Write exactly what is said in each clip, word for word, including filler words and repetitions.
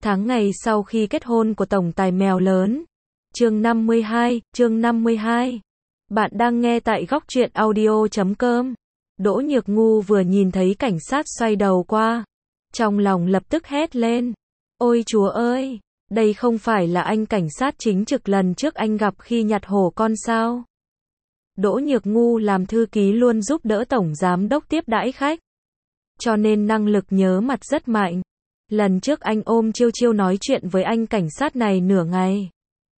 Tháng ngày sau khi kết hôn của tổng tài mèo lớn. Chương năm mươi hai, chương năm mươi hai. Bạn đang nghe tại góc truyện audio chấm com. Đỗ Nhược Ngu vừa nhìn thấy cảnh sát xoay đầu qua, trong lòng lập tức hét lên. Ôi chúa ơi, đây không phải là anh cảnh sát chính trực lần trước anh gặp khi nhặt hổ con sao? Đỗ Nhược Ngu làm thư ký luôn giúp đỡ tổng giám đốc tiếp đãi khách, cho nên năng lực nhớ mặt rất mạnh. Lần trước anh ôm chiêu chiêu nói chuyện với anh cảnh sát này nửa ngày.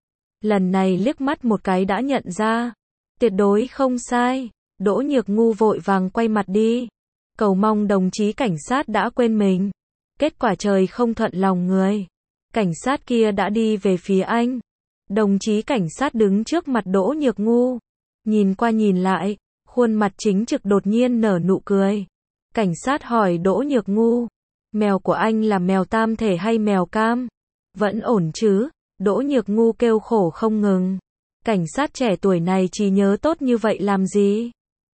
Lần này liếc mắt một cái đã nhận ra. Tuyệt đối không sai. Đỗ Nhược Ngu vội vàng quay mặt đi, cầu mong đồng chí cảnh sát đã quên mình. Kết quả trời không thuận lòng người. Cảnh sát kia đã đi về phía anh. Đồng chí cảnh sát đứng trước mặt Đỗ Nhược Ngu, nhìn qua nhìn lại, khuôn mặt chính trực đột nhiên nở nụ cười. Cảnh sát hỏi Đỗ Nhược Ngu, mèo của anh là mèo tam thể hay mèo cam? Vẫn ổn chứ? Đỗ Nhược Ngu kêu khổ không ngừng. Cảnh sát trẻ tuổi này chỉ nhớ tốt như vậy làm gì?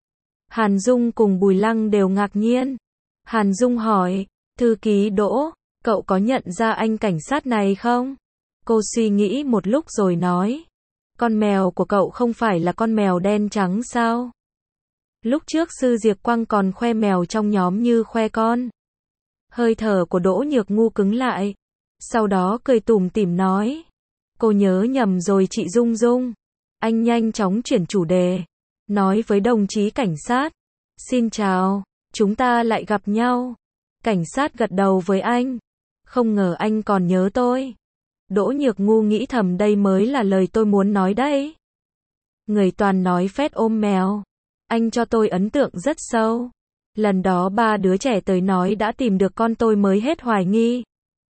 Hàn Dung cùng Bùi Lăng đều ngạc nhiên. Hàn Dung hỏi, thư ký Đỗ, cậu có nhận ra anh cảnh sát này không? Cô suy nghĩ một lúc rồi nói, con mèo của cậu không phải là con mèo đen trắng sao? Lúc trước Sư Diệp Quang còn khoe mèo trong nhóm như khoe con. Hơi thở của Đỗ Nhược Ngu cứng lại, sau đó cười tủm tỉm nói, cô nhớ nhầm rồi chị Dung Dung. Anh nhanh chóng chuyển chủ đề, nói với đồng chí cảnh sát, xin chào, chúng ta lại gặp nhau. Cảnh sát gật đầu với anh, không ngờ anh còn nhớ tôi. Đỗ Nhược Ngu nghĩ thầm đây mới là lời tôi muốn nói đấy. Người toàn nói phét ôm mèo, anh cho tôi ấn tượng rất sâu. Lần đó ba đứa trẻ tới nói đã tìm được con tôi mới hết hoài nghi.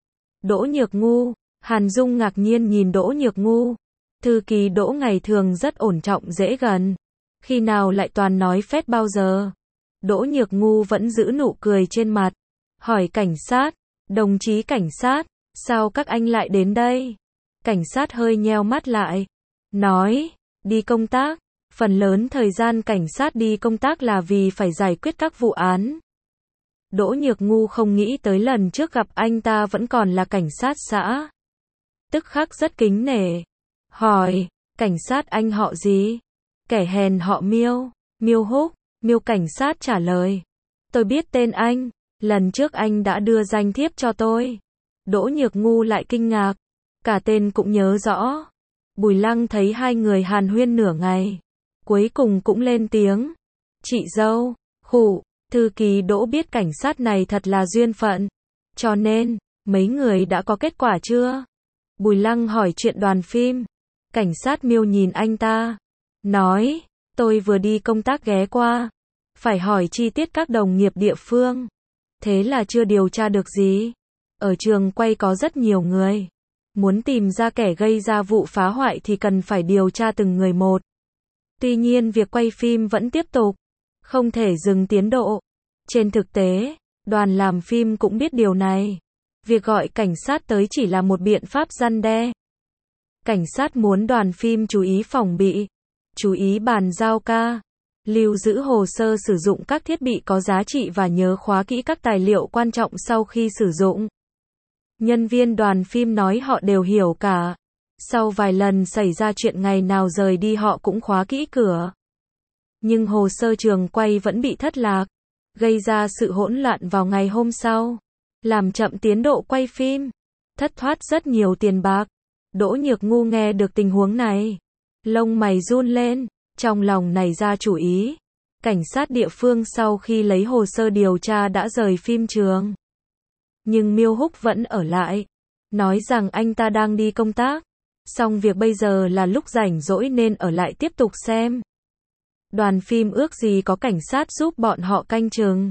Đỗ Nhược Ngu, Hàn Dung ngạc nhiên nhìn Đỗ Nhược Ngu. Thư ký Đỗ ngày thường rất ổn trọng dễ gần, khi nào lại toàn nói phét bao giờ? Đỗ Nhược Ngu vẫn giữ nụ cười trên mặt, hỏi cảnh sát, đồng chí cảnh sát, sao các anh lại đến đây? Cảnh sát hơi nheo mắt lại, nói, đi công tác. Phần lớn thời gian cảnh sát đi công tác là vì phải giải quyết các vụ án. Đỗ Nhược Ngu không nghĩ tới lần trước gặp anh ta vẫn còn là cảnh sát xã. Tức khắc rất kính nể. Hỏi, cảnh sát anh họ gì? Kẻ hèn họ Miêu, Miêu Húc. Miêu cảnh sát trả lời, tôi biết tên anh, lần trước anh đã đưa danh thiếp cho tôi. Đỗ Nhược Ngu lại kinh ngạc, cả tên cũng nhớ rõ. Bùi Lăng thấy hai người hàn huyên nửa ngày, cuối cùng cũng lên tiếng, chị dâu, khụ, thư ký Đỗ biết cảnh sát này thật là duyên phận, cho nên, mấy người đã có kết quả chưa? Bùi Lăng hỏi chuyện đoàn phim. Cảnh sát Miêu nhìn anh ta, nói, tôi vừa đi công tác ghé qua, phải hỏi chi tiết các đồng nghiệp địa phương, thế là chưa điều tra được gì. Ở trường quay có rất nhiều người, muốn tìm ra kẻ gây ra vụ phá hoại thì cần phải điều tra từng người một. Tuy nhiên việc quay phim vẫn tiếp tục, không thể dừng tiến độ. Trên thực tế, đoàn làm phim cũng biết điều này. Việc gọi cảnh sát tới chỉ là một biện pháp răn đe. Cảnh sát muốn đoàn phim chú ý phòng bị, chú ý bàn giao ca, lưu giữ hồ sơ sử dụng các thiết bị có giá trị và nhớ khóa kỹ các tài liệu quan trọng sau khi sử dụng. Nhân viên đoàn phim nói họ đều hiểu cả. Sau vài lần xảy ra chuyện ngày nào rời đi họ cũng khóa kỹ cửa. Nhưng hồ sơ trường quay vẫn bị thất lạc, gây ra sự hỗn loạn vào ngày hôm sau, làm chậm tiến độ quay phim, thất thoát rất nhiều tiền bạc. Đỗ Nhược Ngu nghe được tình huống này, lông mày run lên, trong lòng nảy ra chủ ý. Cảnh sát địa phương sau khi lấy hồ sơ điều tra đã rời phim trường. Nhưng Miêu Húc vẫn ở lại, nói rằng anh ta đang đi công tác. Xong việc bây giờ là lúc rảnh rỗi nên ở lại tiếp tục xem. Đoàn phim ước gì có cảnh sát giúp bọn họ canh chừng.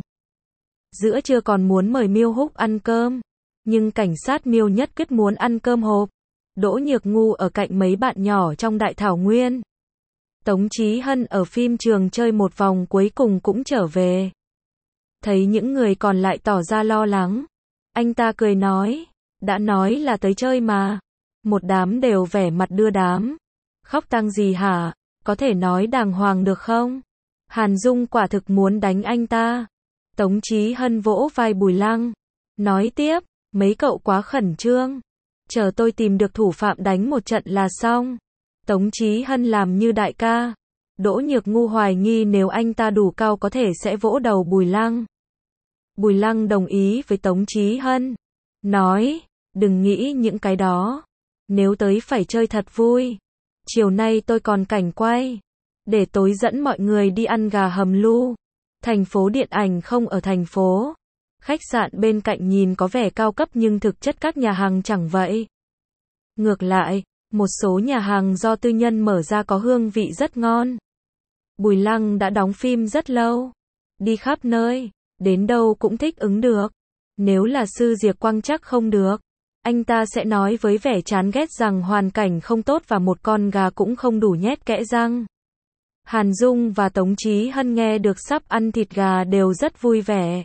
Giữa trưa còn muốn mời Miêu Húc ăn cơm, nhưng cảnh sát Miêu nhất quyết muốn ăn cơm hộp. Đỗ Nhược Ngu ở cạnh mấy bạn nhỏ trong đại thảo nguyên. Tống Chí Hân ở phim trường chơi một vòng cuối cùng cũng trở về. Thấy những người còn lại tỏ ra lo lắng, anh ta cười nói, đã nói là tới chơi mà. Một đám đều vẻ mặt đưa đám. Khóc tang gì hả? Có thể nói đàng hoàng được không? Hàn Dung quả thực muốn đánh anh ta. Tống Chí Hân vỗ vai Bùi Lăng, nói tiếp, Mấy cậu quá khẩn trương. Chờ tôi tìm được thủ phạm đánh một trận là xong. Tống Chí Hân làm như đại ca. Đỗ Nhược Ngu hoài nghi nếu anh ta đủ cao có thể sẽ vỗ đầu Bùi Lăng. Bùi Lăng đồng ý với Tống Chí Hân. Nói, đừng nghĩ những cái đó. Nếu tới phải chơi thật vui. Chiều nay tôi còn cảnh quay. Để tối dẫn mọi người đi ăn gà hầm lu. Thành phố điện ảnh không ở thành phố. Khách sạn bên cạnh nhìn có vẻ cao cấp nhưng thực chất các nhà hàng chẳng vậy. Ngược lại, một số nhà hàng do tư nhân mở ra có hương vị rất ngon. Bùi Lăng đã đóng phim rất lâu. Đi khắp nơi, đến đâu cũng thích ứng được. Nếu là Sư Diệp Quang chắc không được. Anh ta sẽ nói với vẻ chán ghét rằng hoàn cảnh không tốt và một con gà cũng không đủ nhét kẽ răng. Hàn Dung và Tống Chí Hân nghe được sắp ăn thịt gà đều rất vui vẻ.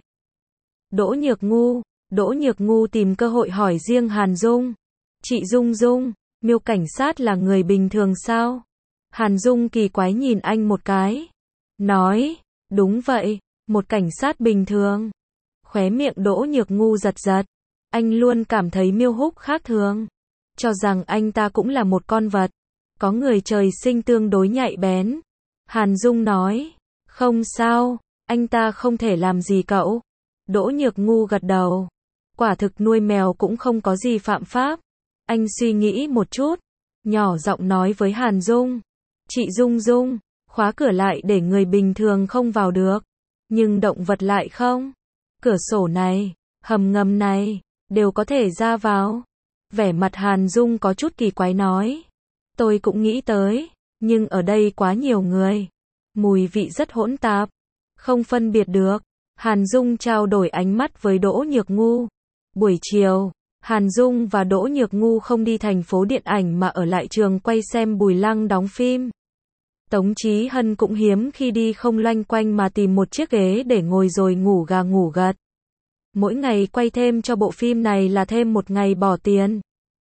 Đỗ Nhược Ngu, Đỗ Nhược Ngu tìm cơ hội hỏi riêng Hàn Dung. Chị Dung Dung, Miêu cảnh sát là người bình thường sao? Hàn Dung kỳ quái nhìn anh một cái. Nói, đúng vậy, một cảnh sát bình thường. Khóe miệng Đỗ Nhược Ngu giật giật. Anh luôn cảm thấy Miêu Húc khác thường. Cho rằng anh ta cũng là một con vật. Có người trời sinh tương đối nhạy bén. Hàn Dung nói, không sao, anh ta không thể làm gì cậu. Đỗ Nhược Ngu gật đầu. Quả thực nuôi mèo cũng không có gì phạm pháp. Anh suy nghĩ một chút. Nhỏ giọng nói với Hàn Dung. Chị Dung Dung, khóa cửa lại để người bình thường không vào được. Nhưng động vật lại không. Cửa sổ này, hầm ngầm này, đều có thể ra vào. Vẻ mặt Hàn Dung có chút kỳ quái nói. Tôi cũng nghĩ tới, nhưng ở đây quá nhiều người. Mùi vị rất hỗn tạp. Không phân biệt được. Hàn Dung trao đổi ánh mắt với Đỗ Nhược Ngu. Buổi chiều, Hàn Dung và Đỗ Nhược Ngu không đi thành phố điện ảnh mà ở lại trường quay xem Bùi Lăng đóng phim. Tống Chí Hân cũng hiếm khi đi không loanh quanh mà tìm một chiếc ghế để ngồi rồi ngủ gà ngủ gật. Mỗi ngày quay thêm cho bộ phim này là thêm một ngày bỏ tiền.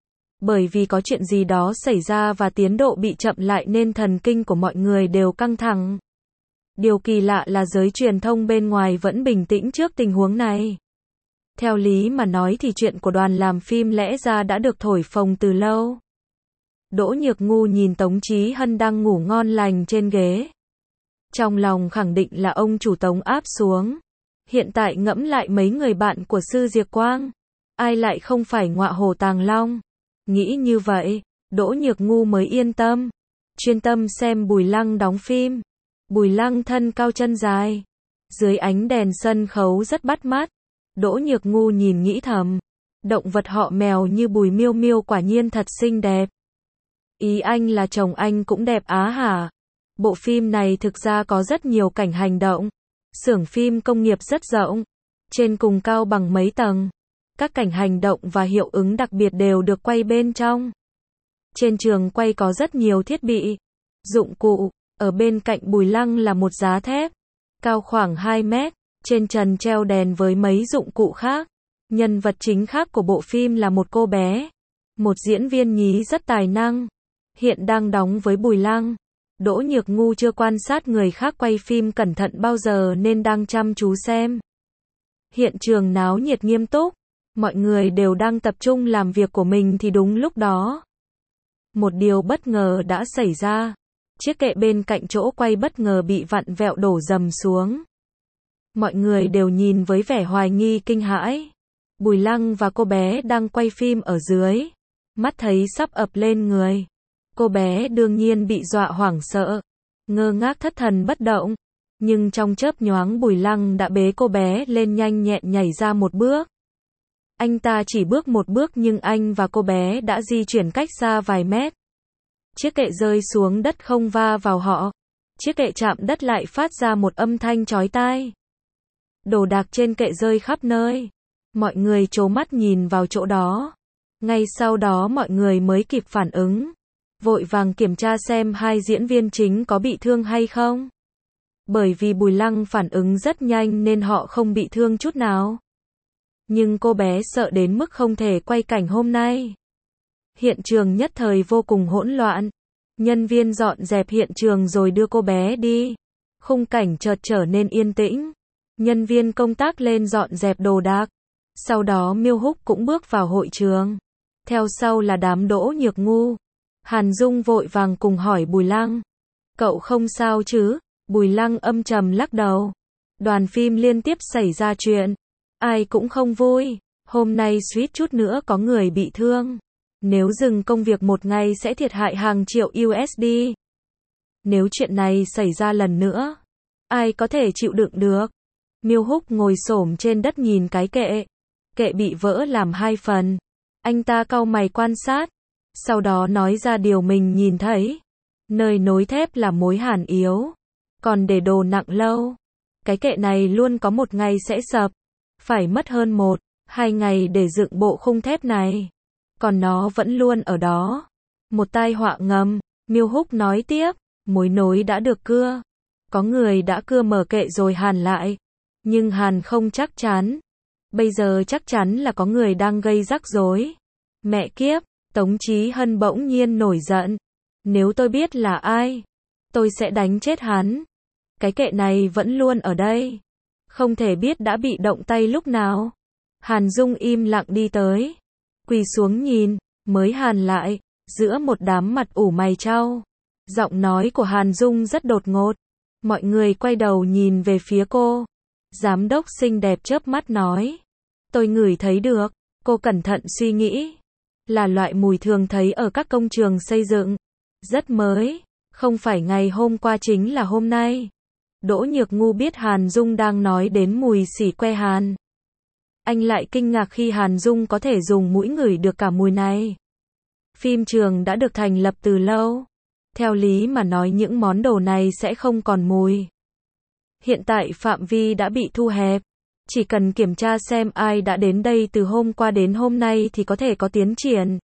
Bởi vì có chuyện gì đó xảy ra và tiến độ bị chậm lại nên thần kinh của mọi người đều căng thẳng. Điều kỳ lạ là giới truyền thông bên ngoài vẫn bình tĩnh trước tình huống này. Theo lý mà nói thì chuyện của đoàn làm phim lẽ ra đã được thổi phồng từ lâu. Đỗ Nhược Ngu nhìn Tống Chí Hân đang ngủ ngon lành trên ghế. Trong lòng khẳng định là ông chủ Tống áp xuống. Hiện tại ngẫm lại mấy người bạn của Sư Diệp Quang. Ai lại không phải ngọa hổ tàng long. Nghĩ như vậy, Đỗ Nhược Ngu mới yên tâm. Chuyên tâm xem Bùi Lăng đóng phim. Bùi Lăng thân cao chân dài. Dưới ánh đèn sân khấu rất bắt mắt. Đỗ Nhược Ngu nhìn nghĩ thầm. Động vật họ mèo như Bùi Miêu Miêu quả nhiên thật xinh đẹp. Ý anh là chồng anh cũng đẹp á hả? Bộ phim này thực ra có rất nhiều cảnh hành động. Xưởng phim công nghiệp rất rộng. Trên cùng cao bằng mấy tầng. Các cảnh hành động và hiệu ứng đặc biệt đều được quay bên trong. Trên trường quay có rất nhiều thiết bị, dụng cụ. Ở bên cạnh Bùi Lăng là một giá thép. Cao khoảng hai mét. Trên trần treo đèn với mấy dụng cụ khác. Nhân vật chính khác của bộ phim là một cô bé. Một diễn viên nhí rất tài năng. Hiện đang đóng với Bùi Lăng. Đỗ Nhược Ngu chưa quan sát người khác quay phim cẩn thận bao giờ nên đang chăm chú xem. Hiện trường náo nhiệt nghiêm túc. Mọi người đều đang tập trung làm việc của mình thì đúng lúc đó. Một điều bất ngờ đã xảy ra. Chiếc kệ bên cạnh chỗ quay bất ngờ bị vặn vẹo đổ dầm xuống. Mọi người đều nhìn với vẻ hoài nghi kinh hãi. Bùi Lăng và cô bé đang quay phim ở dưới. Mắt thấy sắp ập lên người. Cô bé đương nhiên bị dọa hoảng sợ. Ngơ ngác thất thần bất động. Nhưng trong chớp nhoáng Bùi Lăng đã bế cô bé lên nhanh nhẹn nhảy ra một bước. Anh ta chỉ bước một bước nhưng anh và cô bé đã di chuyển cách xa vài mét. Chiếc kệ rơi xuống đất không va vào họ. Chiếc kệ chạm đất lại phát ra một âm thanh chói tai. Đồ đạc trên kệ rơi khắp nơi. Mọi người trố mắt nhìn vào chỗ đó. Ngay sau đó mọi người mới kịp phản ứng. Vội vàng kiểm tra xem hai diễn viên chính có bị thương hay không. Bởi vì Bùi Lăng phản ứng rất nhanh nên họ không bị thương chút nào. Nhưng cô bé sợ đến mức không thể quay cảnh hôm nay. Hiện trường nhất thời vô cùng hỗn loạn. Nhân viên dọn dẹp hiện trường rồi đưa cô bé đi. Khung cảnh chợt trở nên yên tĩnh. Nhân viên công tác lên dọn dẹp đồ đạc. Sau đó Miêu Húc cũng bước vào hội trường. Theo sau là đám Đỗ Nhược Ngu. Hàn Dung vội vàng cùng hỏi Bùi Lăng. Cậu không sao chứ? Bùi Lăng âm trầm lắc đầu. Đoàn phim liên tiếp xảy ra chuyện. Ai cũng không vui. Hôm nay suýt chút nữa có người bị thương. Nếu dừng công việc một ngày sẽ thiệt hại hàng triệu u ét đê. Nếu chuyện này xảy ra lần nữa, ai có thể chịu đựng được? Miêu Húc ngồi xổm trên đất nhìn cái kệ. Kệ bị vỡ làm hai phần. Anh ta cau mày quan sát. Sau đó nói ra điều mình nhìn thấy. Nơi nối thép là mối hàn yếu. Còn để đồ nặng lâu. Cái kệ này luôn có một ngày sẽ sập. Phải mất hơn một, hai ngày để dựng bộ khung thép này. Còn nó vẫn luôn ở đó. Một tai họa ngầm. Miêu Húc nói tiếp. Mối nối đã được cưa. Có người đã cưa mở kệ rồi hàn lại. Nhưng hàn không chắc chắn. Bây giờ chắc chắn là có người đang gây rắc rối. Mẹ kiếp, Tống Chí Hân bỗng nhiên nổi giận. Nếu tôi biết là ai, tôi sẽ đánh chết hắn. Cái kệ này vẫn luôn ở đây. Không thể biết đã bị động tay lúc nào. Hàn Dung im lặng đi tới. Quỳ xuống nhìn, mới hàn lại, giữa một đám mặt ủ mày chau. Giọng nói của Hàn Dung rất đột ngột. Mọi người quay đầu nhìn về phía cô. Giám đốc xinh đẹp chớp mắt nói. Tôi ngửi thấy được. Cô cẩn thận suy nghĩ. Là loại mùi thường thấy ở các công trường xây dựng. Rất mới. Không phải ngày hôm qua chính là hôm nay. Đỗ Nhược Ngu biết Hàn Dung đang nói đến mùi xỉ que hàn. Anh lại kinh ngạc khi Hàn Dung có thể dùng mũi ngửi được cả mùi này. Phim trường đã được thành lập từ lâu. Theo lý mà nói những món đồ này sẽ không còn mùi. Hiện tại phạm vi đã bị thu hẹp. Chỉ cần kiểm tra xem ai đã đến đây từ hôm qua đến hôm nay thì có thể có tiến triển.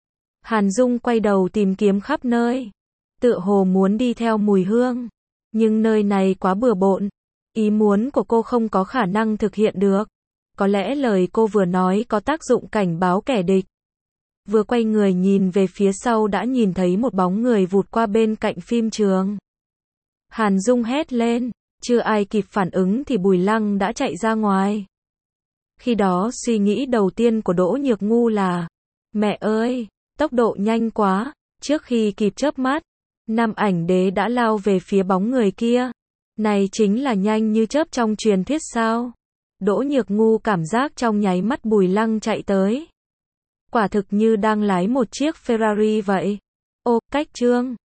Hàn Dung quay đầu tìm kiếm khắp nơi. Tựa hồ muốn đi theo mùi hương. Nhưng nơi này quá bừa bộn. Ý muốn của cô không có khả năng thực hiện được. Có lẽ lời cô vừa nói có tác dụng cảnh báo kẻ địch. Vừa quay người nhìn về phía sau đã nhìn thấy một bóng người vụt qua bên cạnh phim trường. Hàn Dung hét lên. Chưa ai kịp phản ứng thì Bùi Lăng đã chạy ra ngoài. Khi đó suy nghĩ đầu tiên của Đỗ Nhược Ngu là mẹ ơi, tốc độ nhanh quá. Trước khi kịp chớp mắt, Nam Ảnh Đế đã lao về phía bóng người kia. Này chính là nhanh như chớp trong truyền thuyết sao? Đỗ Nhược Ngu cảm giác trong nháy mắt Bùi Lăng chạy tới. Quả thực như đang lái một chiếc Ferrari vậy. Ô, cách trương.